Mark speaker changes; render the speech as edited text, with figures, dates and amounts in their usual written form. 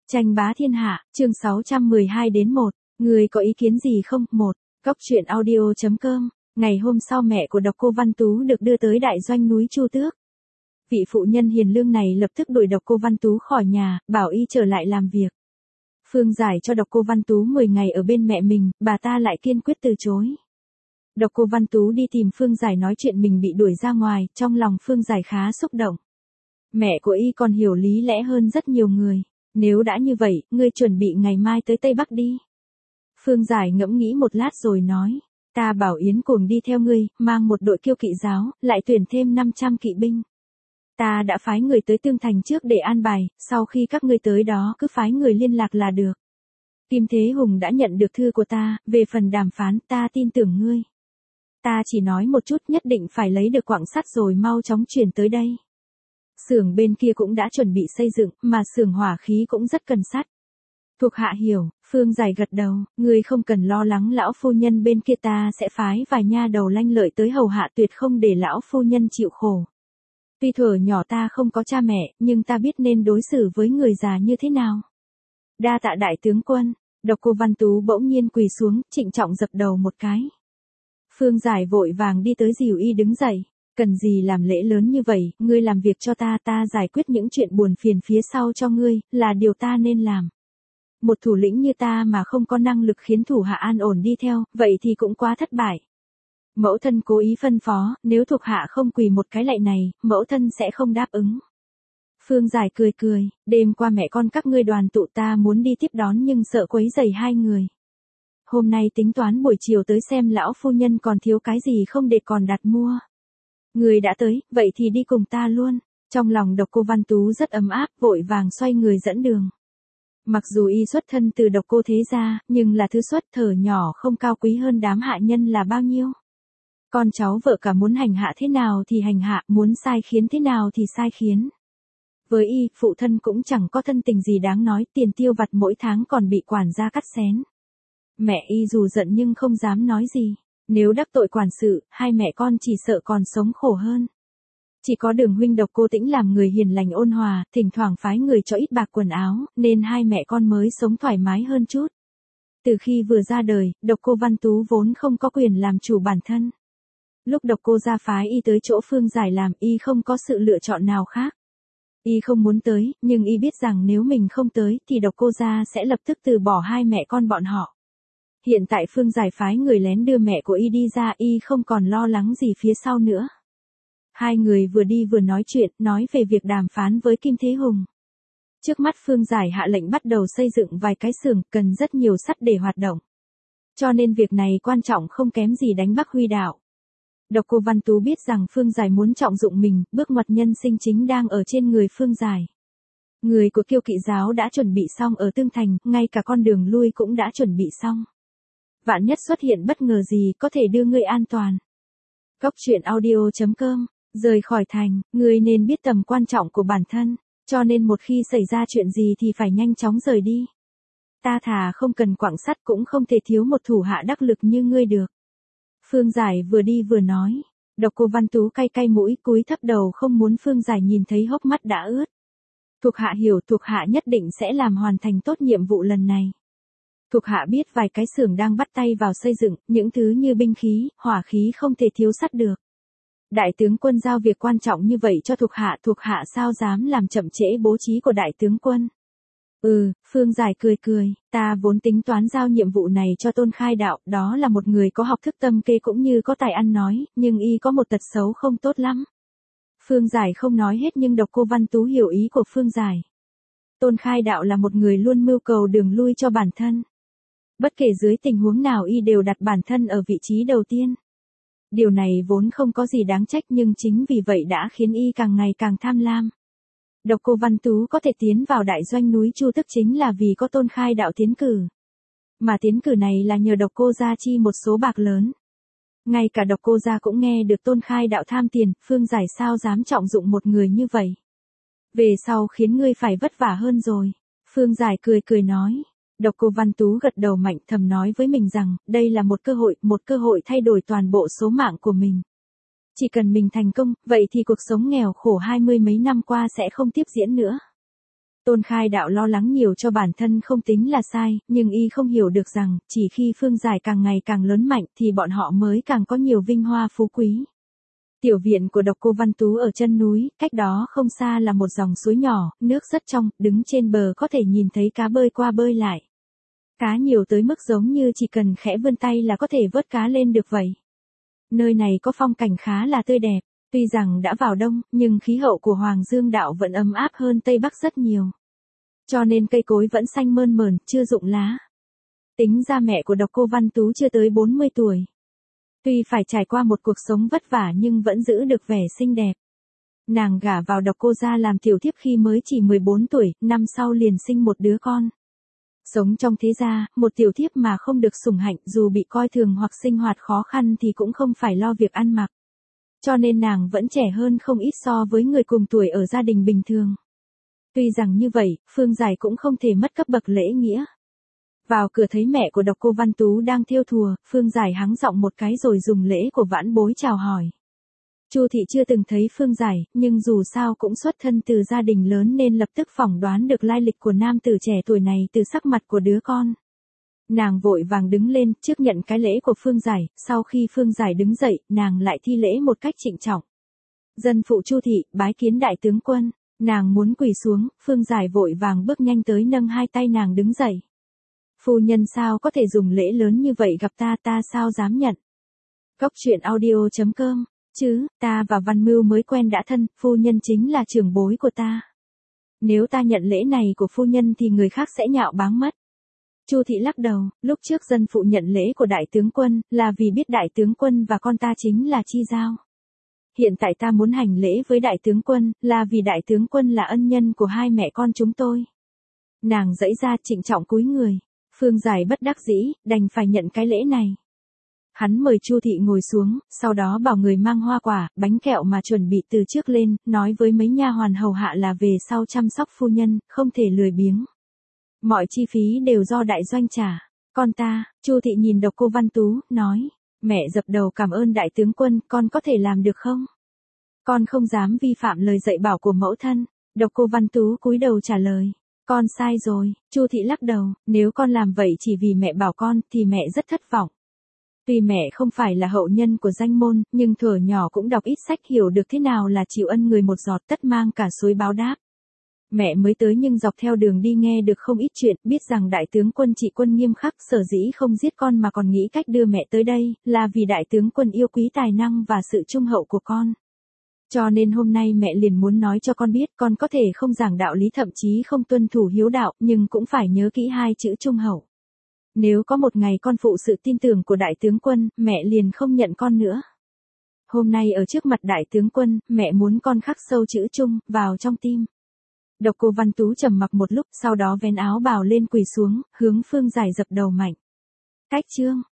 Speaker 1: Tranh bá thiên hạ, chương 612-1, người có ý kiến gì không? 1. Góc truyện audio.com. Ngày hôm sau mẹ của Độc Cô Văn Tú được đưa tới đại doanh núi Chu Tước. Vị phụ nhân hiền lương này lập tức đuổi Độc Cô Văn Tú khỏi nhà, bảo y trở lại làm việc. Phương Giải cho Độc Cô Văn Tú 10 ngày ở bên mẹ mình, bà ta lại kiên quyết từ chối. Độc Cô Văn Tú đi tìm Phương Giải nói chuyện mình bị đuổi ra ngoài, trong lòng Phương Giải khá xúc động. Mẹ của y còn hiểu lý lẽ hơn rất nhiều người. Nếu đã như vậy, ngươi chuẩn bị ngày mai tới Tây Bắc đi. Phương Giải ngẫm nghĩ một lát rồi nói, ta bảo Yến Cuồng đi theo ngươi, mang một đội kiêu kỵ giáo, lại tuyển thêm 500 kỵ binh. Ta đã phái người tới Tương Thành trước để an bài, sau khi các ngươi tới đó cứ phái người liên lạc là được. Kim Thế Hùng đã nhận được thư của ta, về phần đàm phán ta tin tưởng ngươi. Ta chỉ nói một chút, nhất định phải lấy được quặng sắt rồi mau chóng chuyển tới đây. Xưởng bên kia cũng đã chuẩn bị xây dựng, mà xưởng hỏa khí cũng rất cần sắt. Thuộc hạ hiểu, Phương Giải gật đầu, ngươi không cần lo lắng, lão phu nhân bên kia ta sẽ phái vài nha đầu lanh lợi tới hầu hạ, tuyệt không để lão phu nhân chịu khổ. Tuy thuở nhỏ ta không có cha mẹ, nhưng ta biết nên đối xử với người già như thế nào. Đa tạ đại tướng quân. Độc Cô Văn Tú bỗng nhiên quỳ xuống, trịnh trọng dập đầu một cái. Phương Giải vội vàng đi tới dìu y đứng dậy. Cần gì làm lễ lớn như vậy, ngươi làm việc cho ta, ta giải quyết những chuyện buồn phiền phía sau cho ngươi, là điều ta nên làm. Một thủ lĩnh như ta mà không có năng lực khiến thủ hạ an ổn đi theo, vậy thì cũng quá thất bại. Mẫu thân cố ý phân phó, nếu thuộc hạ không quỳ một cái lạy này, mẫu thân sẽ không đáp ứng. Phương Giải cười cười, đêm qua mẹ con các ngươi đoàn tụ, ta muốn đi tiếp đón nhưng sợ quấy rầy hai người. Hôm nay tính toán buổi chiều tới xem lão phu nhân còn thiếu cái gì không để còn đặt mua. Người đã tới, vậy thì đi cùng ta luôn. Trong lòng Độc Cô Văn Tú rất ấm áp, vội vàng xoay người dẫn đường. Mặc dù y xuất thân từ Độc Cô thế gia, nhưng là thứ xuất thở nhỏ không cao quý hơn đám hạ nhân là bao nhiêu. Con cháu vợ cả muốn hành hạ thế nào thì hành hạ, muốn sai khiến thế nào thì sai khiến. Với y, phụ thân cũng chẳng có thân tình gì đáng nói, tiền tiêu vặt mỗi tháng còn bị quản gia cắt xén. Mẹ y dù giận nhưng không dám nói gì. Nếu đắc tội quản sự, hai mẹ con chỉ sợ còn sống khổ hơn. Chỉ có Đường huynh Độc Cô Tĩnh làm người hiền lành ôn hòa, thỉnh thoảng phái người cho ít bạc quần áo, nên hai mẹ con mới sống thoải mái hơn chút. Từ khi vừa ra đời, Độc Cô Văn Tú vốn không có quyền làm chủ bản thân. Lúc Độc Cô ra phái y tới chỗ Phương Giải làm, y không có sự lựa chọn nào khác. Y không muốn tới, nhưng y biết rằng nếu mình không tới thì Độc Cô gia sẽ lập tức từ bỏ hai mẹ con bọn họ. Hiện tại Phương Giải phái người lén đưa mẹ của y đi ra, y không còn lo lắng gì phía sau nữa. Hai người vừa đi vừa nói chuyện, nói về việc đàm phán với Kim Thế Hùng. Trước mắt Phương Giải hạ lệnh bắt đầu xây dựng vài cái xưởng, cần rất nhiều sắt để hoạt động. Cho nên việc này quan trọng không kém gì đánh Bắc Huy đạo. Độc Cô Văn Tú biết rằng Phương Giải muốn trọng dụng mình, bước ngoặt nhân sinh chính đang ở trên người Phương Giải. Người của kiêu kỵ giáo đã chuẩn bị xong ở Tương Thành, ngay cả con đường lui cũng đã chuẩn bị xong. Vạn nhất xuất hiện bất ngờ gì có thể đưa ngươi an toàn. Góc truyện audio.com. Rời khỏi thành, ngươi nên biết tầm quan trọng của bản thân, cho nên một khi xảy ra chuyện gì thì phải nhanh chóng rời đi. Ta thà không cần quặng sắt cũng không thể thiếu một thủ hạ đắc lực như ngươi được. Phương Giải vừa đi vừa nói. Độc Cô Văn Tú cay cay mũi, cúi thấp đầu không muốn Phương Giải nhìn thấy hốc mắt đã ướt. Thuộc hạ hiểu, thuộc hạ nhất định sẽ làm hoàn thành tốt nhiệm vụ lần này. Thuộc hạ biết vài cái xưởng đang bắt tay vào xây dựng, những thứ như binh khí, hỏa khí không thể thiếu sắt được. Đại tướng quân giao việc quan trọng như vậy cho thuộc hạ sao dám làm chậm trễ bố trí của đại tướng quân. Phương Giải cười cười, ta vốn tính toán giao nhiệm vụ này cho Tôn Khai Đạo, đó là một người có học thức tâm kê cũng như có tài ăn nói, nhưng y có một tật xấu không tốt lắm. Phương Giải không nói hết nhưng Độc Cô Văn Tú hiểu ý của Phương Giải. Tôn Khai Đạo là một người luôn mưu cầu đường lui cho bản thân. Bất kể dưới tình huống nào y đều đặt bản thân ở vị trí đầu tiên. Điều này vốn không có gì đáng trách nhưng chính vì vậy đã khiến y càng ngày càng tham lam. Độc Cô Văn Tú có thể tiến vào đại doanh núi Chu Tước chính là vì có Tôn Khai Đạo tiến cử. Mà tiến cử này là nhờ Độc Cô gia chi một số bạc lớn. Ngay cả Độc Cô gia cũng nghe được Tôn Khai Đạo tham tiền, Phương Giải sao dám trọng dụng một người như vậy. Về sau khiến ngươi phải vất vả hơn rồi. Phương Giải cười cười nói. Độc Cô Văn Tú gật đầu mạnh, thầm nói với mình rằng, đây là một cơ hội thay đổi toàn bộ số mạng của mình. Chỉ cần mình thành công, vậy thì cuộc sống nghèo khổ 20 mấy năm qua sẽ không tiếp diễn nữa. Tôn Khai Đạo lo lắng nhiều cho bản thân không tính là sai, nhưng y không hiểu được rằng, chỉ khi Phương Giải càng ngày càng lớn mạnh thì bọn họ mới càng có nhiều vinh hoa phú quý. Tiểu viện của Độc Cô Văn Tú ở chân núi, cách đó không xa là một dòng suối nhỏ, nước rất trong, đứng trên bờ có thể nhìn thấy cá bơi qua bơi lại. Cá nhiều tới mức giống như chỉ cần khẽ vươn tay là có thể vớt cá lên được vậy. Nơi này có phong cảnh khá là tươi đẹp, tuy rằng đã vào đông, nhưng khí hậu của Hoàng Dương Đạo vẫn ấm áp hơn Tây Bắc rất nhiều. Cho nên cây cối vẫn xanh mơn mởn, chưa rụng lá. Tính ra mẹ của Độc Cô Văn Tú chưa tới 40 tuổi. Tuy phải trải qua một cuộc sống vất vả nhưng vẫn giữ được vẻ xinh đẹp. Nàng gả vào Độc Cô gia làm tiểu thiếp khi mới chỉ 14 tuổi, năm sau liền sinh một đứa con. Sống trong thế gia, một tiểu thiếp mà không được sủng hạnh dù bị coi thường hoặc sinh hoạt khó khăn thì cũng không phải lo việc ăn mặc. Cho nên nàng vẫn trẻ hơn không ít so với người cùng tuổi ở gia đình bình thường. Tuy rằng như vậy, Phương Giải cũng không thể mất cấp bậc lễ nghĩa. Vào cửa thấy mẹ của Độc Cô Văn Tú đang thêu thùa, Phương Giải hắng giọng một cái rồi dùng lễ của vãn bối chào hỏi. Chu thị chưa từng thấy Phương Giải, nhưng dù sao cũng xuất thân từ gia đình lớn nên lập tức phỏng đoán được lai lịch của nam tử trẻ tuổi này từ sắc mặt của đứa con. Nàng vội vàng đứng lên trước nhận cái lễ của Phương Giải, sau khi Phương Giải đứng dậy, nàng lại thi lễ một cách trịnh trọng. Dân phụ Chu thị, bái kiến đại tướng quân. Nàng muốn quỳ xuống, Phương Giải vội vàng bước nhanh tới nâng hai tay nàng đứng dậy. Phu nhân sao có thể dùng lễ lớn như vậy gặp ta sao dám nhận. Góc truyện audio.com, chứ, ta và Văn Mưu mới quen đã thân, phu nhân chính là trưởng bối của ta. Nếu ta nhận lễ này của phu nhân thì người khác sẽ nhạo báng mất. Chu thị lắc đầu, lúc trước dân phụ nhận lễ của đại tướng quân, là vì biết đại tướng quân và con ta chính là chi giao. Hiện tại ta muốn hành lễ với đại tướng quân, là vì đại tướng quân là ân nhân của hai mẹ con chúng tôi. Nàng giãy ra trịnh trọng cúi người. Phương Giải bất đắc dĩ, đành phải nhận cái lễ này. Hắn mời Chu thị ngồi xuống, sau đó bảo người mang hoa quả, bánh kẹo mà chuẩn bị từ trước lên, nói với mấy nha hoàn hầu hạ là về sau chăm sóc phu nhân, không thể lười biếng. Mọi chi phí đều do đại doanh trả. Con ta, Chu thị nhìn Độc Cô Văn Tú, nói, mẹ dập đầu cảm ơn đại tướng quân, con có thể làm được không? Con không dám vi phạm lời dạy bảo của mẫu thân. Độc Cô Văn Tú cúi đầu trả lời. Con sai rồi, Chu thị lắc đầu, nếu con làm vậy chỉ vì mẹ bảo con thì mẹ rất thất vọng. Tuy mẹ không phải là hậu nhân của danh môn, nhưng thuở nhỏ cũng đọc ít sách hiểu được thế nào là chịu ân người một giọt tất mang cả suối báo đáp. Mẹ mới tới nhưng dọc theo đường đi nghe được không ít chuyện, biết rằng đại tướng quân trị quân nghiêm khắc, sở dĩ không giết con mà còn nghĩ cách đưa mẹ tới đây, là vì đại tướng quân yêu quý tài năng và sự trung hậu của con. Cho nên hôm nay mẹ liền muốn nói cho con biết con có thể không giảng đạo lý thậm chí không tuân thủ hiếu đạo, nhưng cũng phải nhớ kỹ hai chữ trung hậu. Nếu có một ngày con phụ sự tin tưởng của đại tướng quân, mẹ liền không nhận con nữa. Hôm nay ở trước mặt đại tướng quân, mẹ muốn con khắc sâu chữ trung vào trong tim. Độc Cô Văn Tú trầm mặc một lúc, sau đó vén áo bào lên quỳ xuống, hướng Phương Giải dập đầu mạnh. Cách chương